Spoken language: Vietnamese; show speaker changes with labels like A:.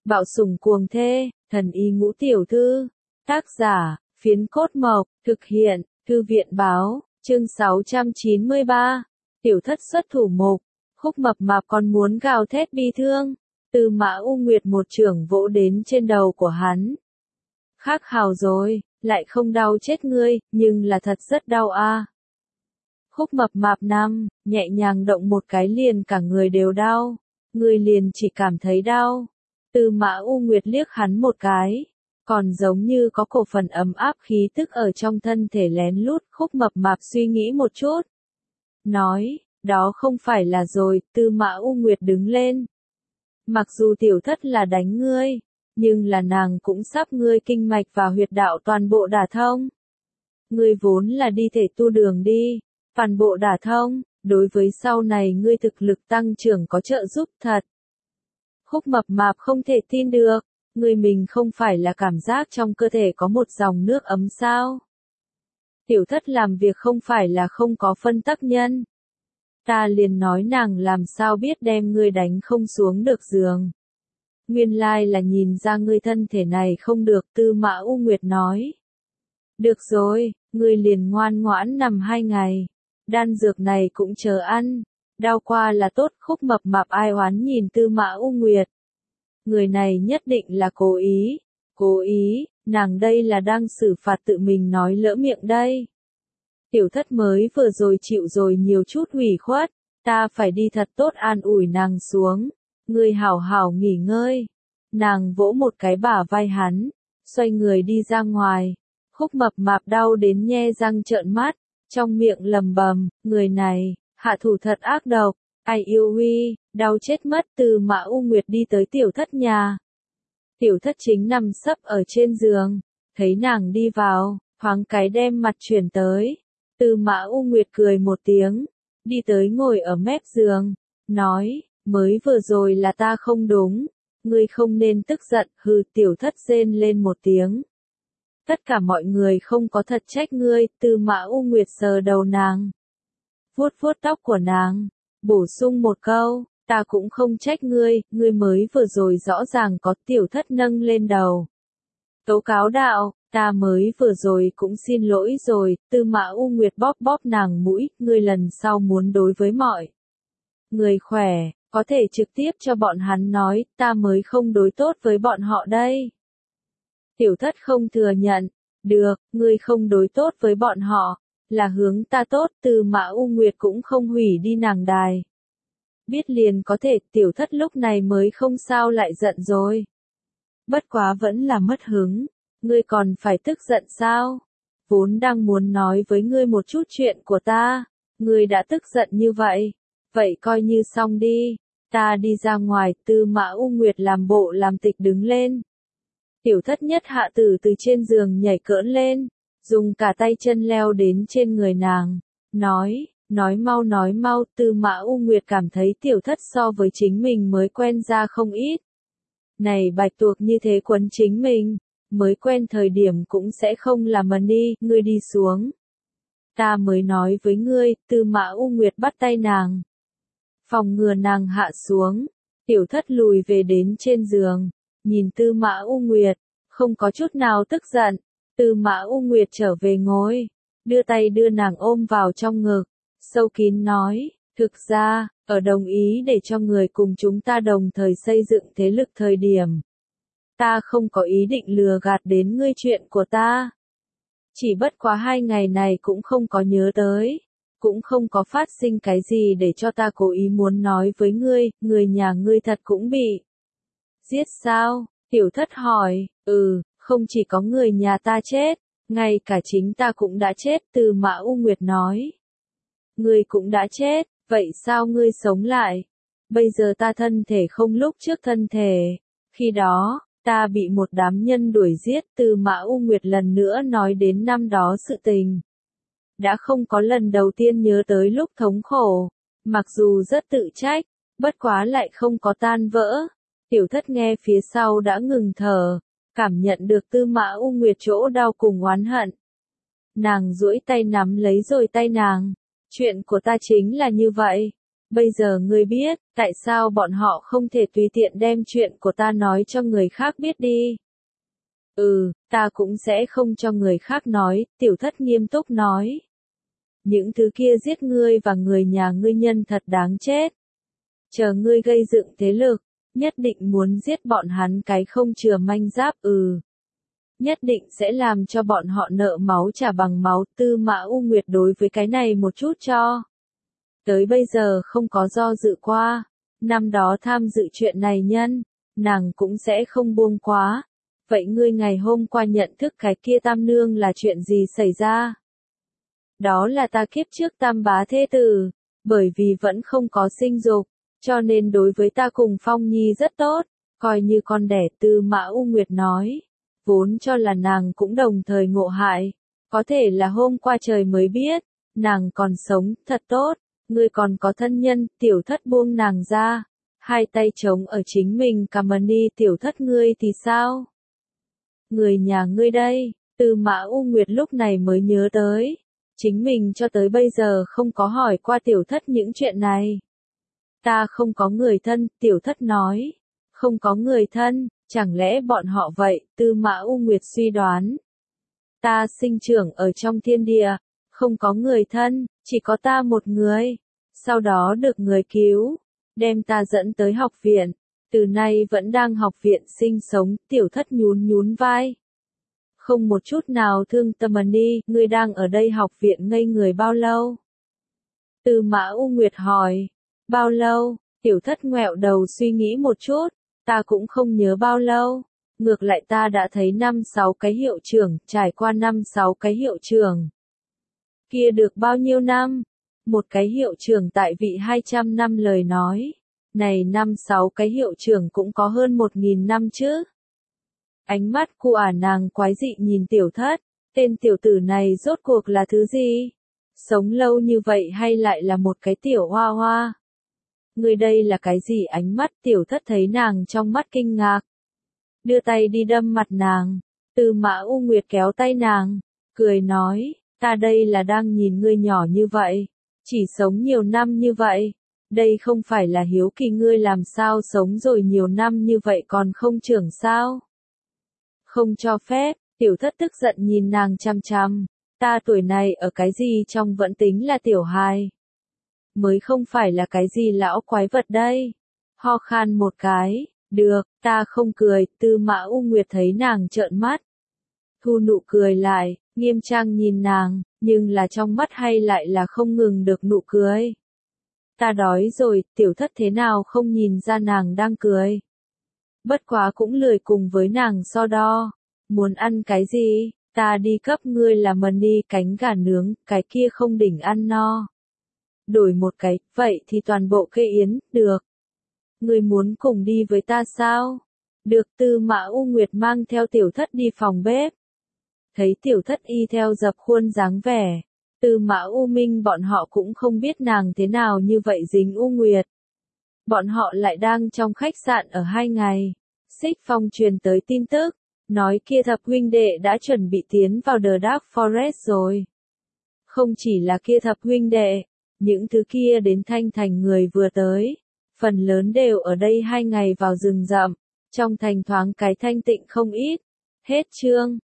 A: Bạo sủng cuồng thê, thần y ngũ tiểu thư. Tác giả, Phiến Cốt Mộc, thực hiện, Thư viện báo, chương 693. Tiểu thất xuất thủ mục, Khúc Mập Mạp còn muốn gào thét bi thương. Tư Mã U Nguyệt một chưởng vỗ đến trên đầu của hắn. Khác hào rồi, lại không đau chết ngươi, nhưng là thật rất đau a. Khúc Mập Mạp nằm, nhẹ nhàng động một cái liền cả người đều đau. Ngươi liền chỉ cảm thấy đau. Tư Mã U Nguyệt liếc hắn một cái, còn giống như có cổ phần ấm áp khí tức ở trong thân thể lén lút. Khúc Mập Mạp suy nghĩ một chút, nói, đó không phải là rồi. Tư Mã U Nguyệt đứng lên. Mặc dù tiểu thất là đánh ngươi, nhưng là nàng cũng sắp ngươi kinh mạch và huyệt đạo toàn bộ đả thông. Ngươi vốn là đi thể tu đường đi, toàn bộ đả thông, đối với sau này ngươi thực lực tăng trưởng có trợ giúp thật. Khúc Mập Mạp không thể tin được, ngươi mình không phải là cảm giác trong cơ thể có một dòng nước ấm sao? Tiểu thất làm việc không phải là không có phân tắc nhân. Ta liền nói nàng làm sao biết đem ngươi đánh không xuống được giường. Nguyên lai là nhìn ra ngươi thân thể này không được. Tư Mã U Nguyệt nói. Được rồi, ngươi liền ngoan ngoãn nằm 2 ngày. Đan dược này cũng chờ ăn. Đau qua là tốt. Khúc Mập Mạp ai oán nhìn Tư Mã U Nguyệt. Người này nhất định là cố ý. Cố ý, nàng đây là đang xử phạt tự mình nói lỡ miệng đây. Tiểu thất mới vừa rồi chịu rồi nhiều chút ủy khuất, ta phải đi thật tốt an ủi nàng xuống. Ngươi hảo hảo nghỉ ngơi. Nàng vỗ một cái bả vai hắn, xoay người đi ra ngoài. Khúc Mập Mạp đau đến nhe răng trợn mắt, trong miệng lầm bầm, người này, hạ thủ thật ác độc. Ai yêu huy, đau chết mất. Tư Mã U Nguyệt đi tới tiểu thất nhà. Tiểu thất chính nằm sấp ở trên giường, thấy nàng đi vào, thoáng cái đem mặt chuyển tới. Tư Mã U Nguyệt cười một tiếng, đi tới ngồi ở mép giường, nói, mới vừa rồi là ta không đúng, ngươi không nên tức giận. Hừ. Tiểu thất rên lên một tiếng. Tất cả mọi người không có thật trách ngươi. Tư Mã U Nguyệt sờ đầu nàng, vuốt vuốt tóc của nàng, bổ sung một câu, ta cũng không trách ngươi, ngươi mới vừa rồi rõ ràng có. Tiểu thất nâng lên đầu, tố cáo đạo, ta mới vừa rồi cũng xin lỗi rồi. Tư Mã U Nguyệt bóp bóp nàng mũi, ngươi lần sau muốn đối với mọi người khỏe, có thể trực tiếp cho bọn hắn nói, ta mới không đối tốt với bọn họ đây. Tiểu thất không thừa nhận, được, ngươi không đối tốt với bọn họ, là hướng ta tốt. Tư Mã U Nguyệt cũng không hủy đi nàng đài. Biết liền có thể. Tiểu thất lúc này mới không sao lại giận rồi. Bất quá vẫn là mất hứng. Ngươi còn phải tức giận sao? Vốn đang muốn nói với ngươi một chút chuyện của ta. Ngươi đã tức giận như vậy. Vậy coi như xong đi. Ta đi ra ngoài. Tư Mã U Nguyệt làm bộ làm tịch đứng lên. Tiểu thất nhất hạ tử từ trên giường nhảy cỡn lên, dùng cả tay chân leo đến trên người nàng, nói mau. Tư Mã U Nguyệt cảm thấy tiểu thất so với chính mình mới quen ra không ít. Này bạch tuộc như thế quấn chính mình, mới quen thời điểm cũng sẽ không làm mần đi. Ngươi đi xuống. Ta mới nói với ngươi. Tư Mã U Nguyệt bắt tay nàng, phòng ngừa nàng hạ xuống. Tiểu thất lùi về đến trên giường, nhìn Tư Mã U Nguyệt, không có chút nào tức giận. Tư Mã U Nguyệt trở về ngồi, đưa tay đưa nàng ôm vào trong ngực, sâu kín nói, thực ra, ở đồng ý để cho người cùng chúng ta đồng thời xây dựng thế lực thời điểm, ta không có ý định lừa gạt đến ngươi chuyện của ta. Chỉ bất quá 2 ngày này cũng không có nhớ tới, cũng không có phát sinh cái gì để cho ta cố ý muốn nói với ngươi. Người nhà ngươi thật cũng bị giết sao? Tiểu thất hỏi. Không chỉ có người nhà ta chết, ngay cả chính ta cũng đã chết. Tư Mã U Nguyệt nói. Ngươi cũng đã chết, vậy sao ngươi sống lại? Bây giờ ta thân thể không lúc trước thân thể. Khi đó, ta bị một đám nhân đuổi giết. Tư Mã U Nguyệt lần nữa nói đến năm đó sự tình. Đã không có lần đầu tiên nhớ tới lúc thống khổ, mặc dù rất tự trách, bất quá lại không có tan vỡ. Tiểu thất nghe phía sau đã ngừng thở, cảm nhận được Tư Mã U Nguyệt chỗ đau cùng oán hận. Nàng duỗi tay nắm lấy rồi tay nàng. Chuyện của ta chính là như vậy. Bây giờ ngươi biết, tại sao bọn họ không thể tùy tiện đem chuyện của ta nói cho người khác biết đi. Ta cũng sẽ không cho người khác nói, tiểu thất nghiêm túc nói. Những thứ kia giết ngươi và người nhà ngươi nhân thật đáng chết. Chờ ngươi gây dựng thế lực, nhất định muốn giết bọn hắn cái không chừa manh giáp. Nhất định sẽ làm cho bọn họ nợ máu trả bằng máu. Tư Mã U Nguyệt đối với cái này một chút cho tới bây giờ không có do dự qua. Năm đó tham dự chuyện này nhân, nàng cũng sẽ không buông quá. Vậy ngươi ngày hôm qua nhận thức cái kia tam nương là chuyện gì xảy ra? Đó là ta kiếp trước tam bá thê tử, bởi vì vẫn không có sinh dục, cho nên đối với ta cùng Phong Nhi rất tốt, coi như con đẻ. Tư Mã U Nguyệt nói, vốn cho là nàng cũng đồng thời ngộ hại, có thể là hôm qua trời mới biết, nàng còn sống, thật tốt, ngươi còn có thân nhân. Tiểu thất buông nàng ra, hai tay trống ở chính mình cằm đi. Tiểu thất ngươi thì sao? Người nhà ngươi đây. Tư Mã U Nguyệt lúc này mới nhớ tới, chính mình cho tới bây giờ không có hỏi qua tiểu thất những chuyện này. Ta không có người thân, tiểu thất nói. Không có người thân, chẳng lẽ bọn họ vậy? Tư Mã U Nguyệt suy đoán. Ta sinh trưởng ở trong thiên địa, không có người thân, chỉ có ta một người. Sau đó được người cứu, đem ta dẫn tới học viện. Từ nay vẫn đang học viện sinh sống. Tiểu thất nhún nhún vai. Không một chút nào thương tâm đi. Ngươi đang ở đây học viện ngây người bao lâu? Tư Mã U Nguyệt hỏi. Bao lâu? Tiểu thất ngoẹo đầu suy nghĩ một chút. Ta cũng không nhớ bao lâu. Ngược lại ta đã thấy 5-6 cái hiệu trưởng, trải qua 5-6 cái hiệu trưởng. Kia được bao nhiêu năm? Một cái hiệu trưởng tại vị 200 năm lời nói. Này 5-6 cái hiệu trưởng cũng có hơn 1000 năm chứ. Ánh mắt của nàng quái dị nhìn tiểu thất. Tên tiểu tử này rốt cuộc là thứ gì? Sống lâu như vậy hay lại là một cái tiểu hoa hoa? Người đây là cái gì? Ánh mắt tiểu thất thấy nàng trong mắt kinh ngạc. Đưa tay đi đâm mặt nàng. Tư Mã U Nguyệt kéo tay nàng, cười nói, ta đây là đang nhìn ngươi nhỏ như vậy, chỉ sống nhiều năm như vậy. Đây không phải là hiếu kỳ ngươi làm sao sống rồi nhiều năm như vậy còn không trưởng sao? Không cho phép. Tiểu thất tức giận nhìn nàng chăm chăm. Ta tuổi này ở cái gì trong vẫn tính là tiểu hài. Mới không phải là cái gì lão quái vật đây. Ho khan một cái. Được, ta không cười. Tư Mã U Nguyệt thấy nàng trợn mắt, thu nụ cười lại, nghiêm trang nhìn nàng, nhưng là trong mắt hay lại là không ngừng được nụ cười. Ta đói rồi. Tiểu thất thế nào không nhìn ra nàng đang cười. Bất quá cũng lười cùng với nàng so đo. Muốn ăn cái gì? Ta đi cấp ngươi làm đi cánh gà nướng, cái kia không đỉnh ăn no. Đổi một cái, vậy thì toàn bộ cây yến, được. Ngươi muốn cùng đi với ta sao? Được. Tư Mã U Nguyệt mang theo tiểu thất đi phòng bếp. Thấy tiểu thất y theo dập khuôn dáng vẻ. Tư Mã U Minh bọn họ cũng không biết nàng thế nào như vậy dính U Nguyệt. Bọn họ lại đang trong khách sạn ở 2 ngày. Xích Phong truyền tới tin tức, nói kia thập huynh đệ đã chuẩn bị tiến vào The Dark Forest rồi. Không chỉ là kia thập huynh đệ, những thứ kia đến Thanh Thành người vừa tới, phần lớn đều ở đây 2 ngày vào rừng rậm, trong thành thoáng cái thanh tịnh không ít. Hết chương.